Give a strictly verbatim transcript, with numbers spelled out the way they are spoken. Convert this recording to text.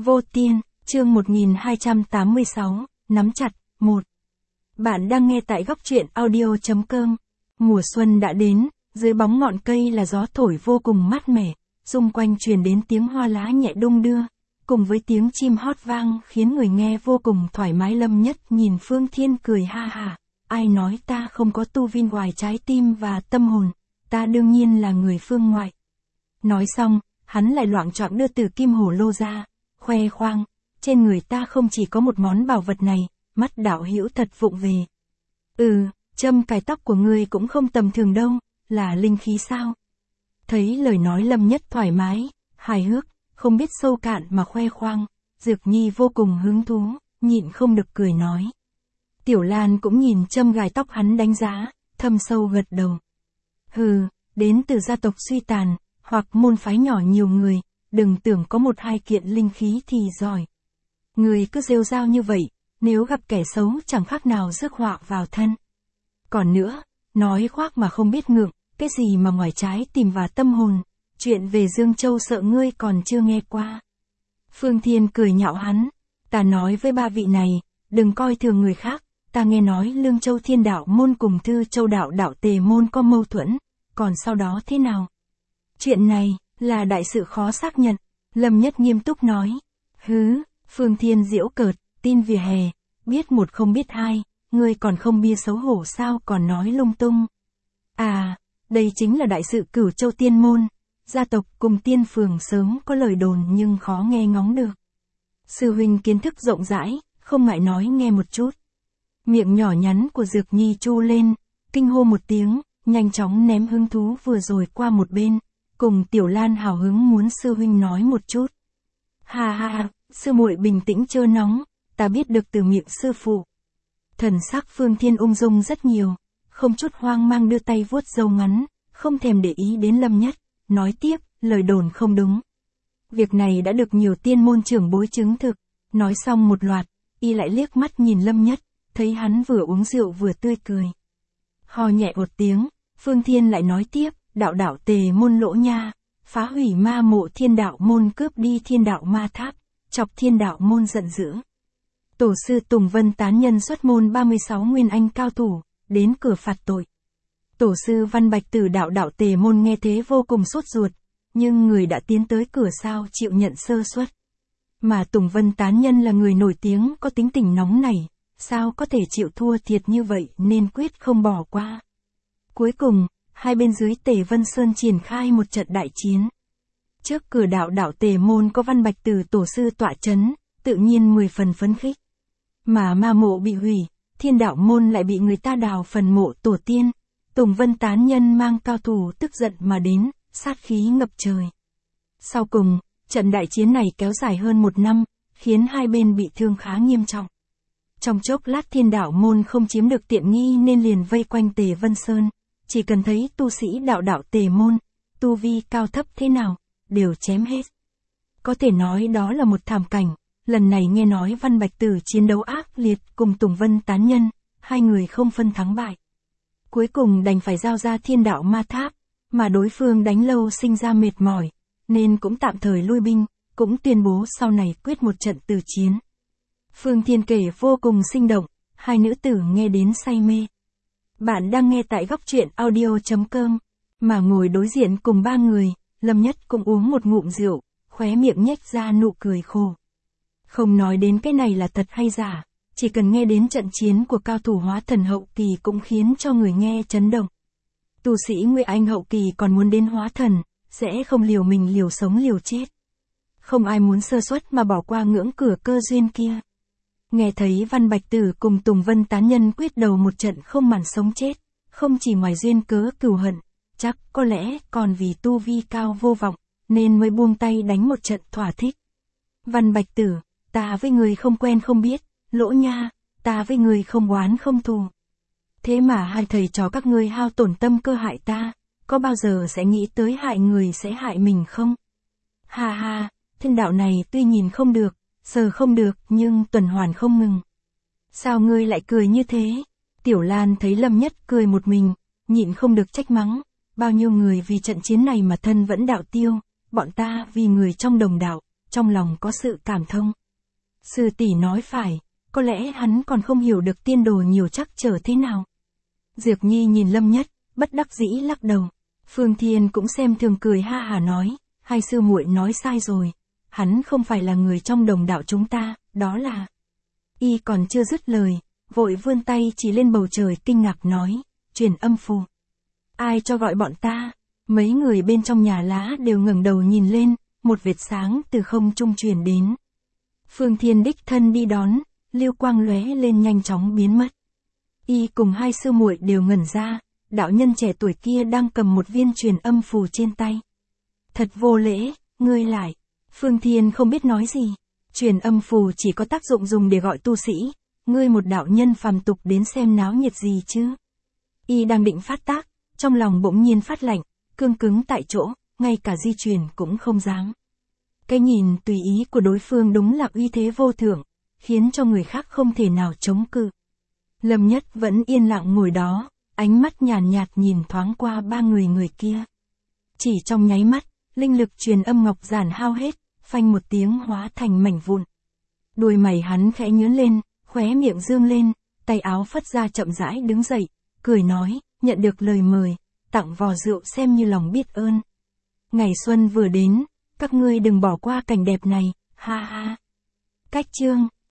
Vô Tiên, chương một nghìn hai trăm tám mươi sáu, nắm chặt, một. Bạn đang nghe tại góc truyện audio.com. Mùa xuân đã đến, dưới bóng ngọn cây là gió thổi vô cùng mát mẻ, xung quanh truyền đến tiếng hoa lá nhẹ đung đưa, cùng với tiếng chim hót vang khiến người nghe vô cùng thoải mái. Lâm Nhất nhìn Phương Thiên cười ha ha, ai nói ta không có tu vi ngoài trái tim và tâm hồn, ta đương nhiên là người phương ngoại. Nói xong, hắn lại loạng choạng đưa từ kim hổ lô ra, khoe khoang, trên người ta không chỉ có một món bảo vật này, mắt đạo hữu thật vụng về. Ừ, châm cài tóc của ngươi cũng không tầm thường đâu, là linh khí sao? Thấy lời nói Lâm Nhất thoải mái, hài hước, không biết sâu cạn mà khoe khoang, Dược Nhi vô cùng hứng thú, nhịn không được cười nói. Tiểu Lan cũng nhìn châm gài tóc hắn đánh giá, thâm sâu gật đầu. Hừ, đến từ gia tộc suy tàn, hoặc môn phái nhỏ nhiều người, đừng tưởng có một hai kiện linh khí thì giỏi. Người cứ rêu rao như vậy, nếu gặp kẻ xấu chẳng khác nào rước họa vào thân. Còn nữa, nói khoác mà không biết ngượng, cái gì mà ngoài trái tim và tâm hồn, chuyện về Dương Châu sợ ngươi còn chưa nghe qua. Phương Thiên cười nhạo hắn, ta nói với ba vị này, đừng coi thường người khác, ta nghe nói Lương Châu Thiên Đạo môn cùng Thư Châu Đạo Đạo Tề môn có mâu thuẫn, còn sau đó thế nào? Chuyện này, là đại sự khó xác nhận, Lâm Nhất nghiêm túc nói. Hứ, Phương Thiên giễu cợt, tin vỉa hè, biết một không biết hai, ngươi còn không bia xấu hổ sao còn nói lung tung. À, đây chính là đại sự Cửu Châu Tiên môn, gia tộc cùng tiên phường sớm có lời đồn nhưng khó nghe ngóng được. Sư huynh kiến thức rộng rãi, không ngại nói nghe một chút. Miệng nhỏ nhắn của Dược Nhi chu lên, kinh hô một tiếng, nhanh chóng ném hứng thú vừa rồi qua một bên, cùng Tiểu Lan hào hứng muốn sư huynh nói một chút. Ha ha ha, sư muội bình tĩnh chớ nóng, ta biết được từ miệng sư phụ. Thần sắc Phương Thiên ung dung rất nhiều, không chút hoang mang đưa tay vuốt râu ngắn, không thèm để ý đến Lâm Nhất, nói tiếp, lời đồn không đúng. Việc này đã được nhiều tiên môn trưởng bối chứng thực, nói xong một loạt, y lại liếc mắt nhìn Lâm Nhất, thấy hắn vừa uống rượu vừa tươi cười. Ho nhẹ một tiếng, Phương Thiên lại nói tiếp, đạo đạo Tề môn lỗ nha, phá hủy ma mộ Thiên Đạo môn, cướp đi Thiên Đạo ma tháp, chọc Thiên Đạo môn giận dữ. Tổ sư Tùng Vân tán nhân xuất môn ba mươi sáu nguyên anh cao thủ, đến cửa phạt tội. Tổ sư Văn Bạch Tử đạo đạo Tề môn nghe thế vô cùng sốt ruột, nhưng người đã tiến tới cửa sao chịu nhận sơ suất. Mà Tùng Vân tán nhân là người nổi tiếng có tính tình nóng nảy, sao có thể chịu thua thiệt như vậy nên quyết không bỏ qua. Cuối cùng, hai bên dưới Tề Vân Sơn triển khai một trận đại chiến. Trước cửa đạo đạo Tề môn có Văn Bạch Tử tổ sư tọa chấn, tự nhiên mười phần phấn khích. Mà ma mộ bị hủy, Thiên Đạo môn lại bị người ta đào phần mộ tổ tiên. Tùng Vân tán nhân mang cao thủ tức giận mà đến, sát khí ngập trời. Sau cùng, trận đại chiến này kéo dài hơn một năm, khiến hai bên bị thương khá nghiêm trọng. Trong chốc lát Thiên Đạo môn không chiếm được tiện nghi nên liền vây quanh Tề Vân Sơn, chỉ cần thấy tu sĩ đạo đạo Tề môn, tu vi cao thấp thế nào, đều chém hết. Có thể nói đó là một thảm cảnh, lần này nghe nói Văn Bạch Tử chiến đấu ác liệt cùng Tùng Vân tán nhân, hai người không phân thắng bại. Cuối cùng đành phải giao ra Thiên Đạo ma tháp, mà đối phương đánh lâu sinh ra mệt mỏi, nên cũng tạm thời lui binh, cũng tuyên bố sau này quyết một trận tử chiến. Phương Thiên kể vô cùng sinh động, hai nữ tử nghe đến say mê. Bạn đang nghe tại góc truyện audio.com, mà ngồi đối diện cùng ba người, Lâm Nhất cũng uống một ngụm rượu, khóe miệng nhếch ra nụ cười khổ. Không nói đến cái này là thật hay giả, chỉ cần nghe đến trận chiến của cao thủ hóa thần hậu kỳ cũng khiến cho người nghe chấn động. Tu sĩ Nguyên Anh hậu kỳ còn muốn đến hóa thần, sẽ không liều mình liều sống liều chết. Không ai muốn sơ suất mà bỏ qua ngưỡng cửa cơ duyên kia. Nghe thấy Văn Bạch Tử cùng Tùng Vân tán nhân quyết đầu một trận không màn sống chết, không chỉ ngoài duyên cớ cừu hận, chắc có lẽ còn vì tu vi cao vô vọng, nên mới buông tay đánh một trận thỏa thích. Văn Bạch Tử, ta với người không quen không biết, Lỗ nha, ta với người không oán không thù. Thế mà hai thầy trò các ngươi hao tổn tâm cơ hại ta, có bao giờ sẽ nghĩ tới hại người sẽ hại mình không? Ha ha, Thiên Đạo này tuy nhìn không được, sờ không được nhưng tuần hoàn không ngừng. Sao ngươi lại cười như thế? Tiểu Lan thấy Lâm Nhất cười một mình, nhịn không được trách mắng, bao nhiêu người vì trận chiến này mà thân vẫn đạo tiêu, bọn ta vì người trong đồng đạo, trong lòng có sự cảm thông. Sư tỷ nói phải, có lẽ hắn còn không hiểu được tiên đồ nhiều trắc trở thế nào. Diệp Nhi nhìn Lâm Nhất, bất đắc dĩ lắc đầu. Phương Thiên cũng xem thường cười ha hả nói, hai sư muội nói sai rồi, hắn không phải là người trong đồng đạo chúng ta, đó là... Y còn chưa dứt lời, vội vươn tay chỉ lên bầu trời kinh ngạc nói, truyền âm phù. Ai cho gọi bọn ta? Mấy người bên trong nhà lá đều ngẩng đầu nhìn lên, một vệt sáng từ không trung truyền đến. Phương Thiên đích thân đi đón, lưu quang lóe lên nhanh chóng biến mất. Y cùng hai sư muội đều ngẩn ra, đạo nhân trẻ tuổi kia đang cầm một viên truyền âm phù trên tay. Thật vô lễ, ngươi lại. Phương Thiên không biết nói gì. Truyền âm phù chỉ có tác dụng dùng để gọi tu sĩ, ngươi một đạo nhân phàm tục đến xem náo nhiệt gì chứ. Y đang định phát tác, trong lòng bỗng nhiên phát lạnh, cương cứng tại chỗ, ngay cả di chuyển cũng không dám. Cái nhìn tùy ý của đối phương đúng là uy thế vô thượng, khiến cho người khác không thể nào chống cự. Lâm Nhất vẫn yên lặng ngồi đó, ánh mắt nhàn nhạt, nhạt nhìn thoáng qua ba người người kia. Chỉ trong nháy mắt, linh lực truyền âm ngọc giản hao hết, phanh một tiếng hóa thành mảnh vụn. Đuôi mày hắn khẽ nhướng lên, khóe miệng dương lên, tay áo phất ra chậm rãi đứng dậy, cười nói, nhận được lời mời, tặng vò rượu xem như lòng biết ơn. Ngày xuân vừa đến, các ngươi đừng bỏ qua cảnh đẹp này, ha ha. Cách chương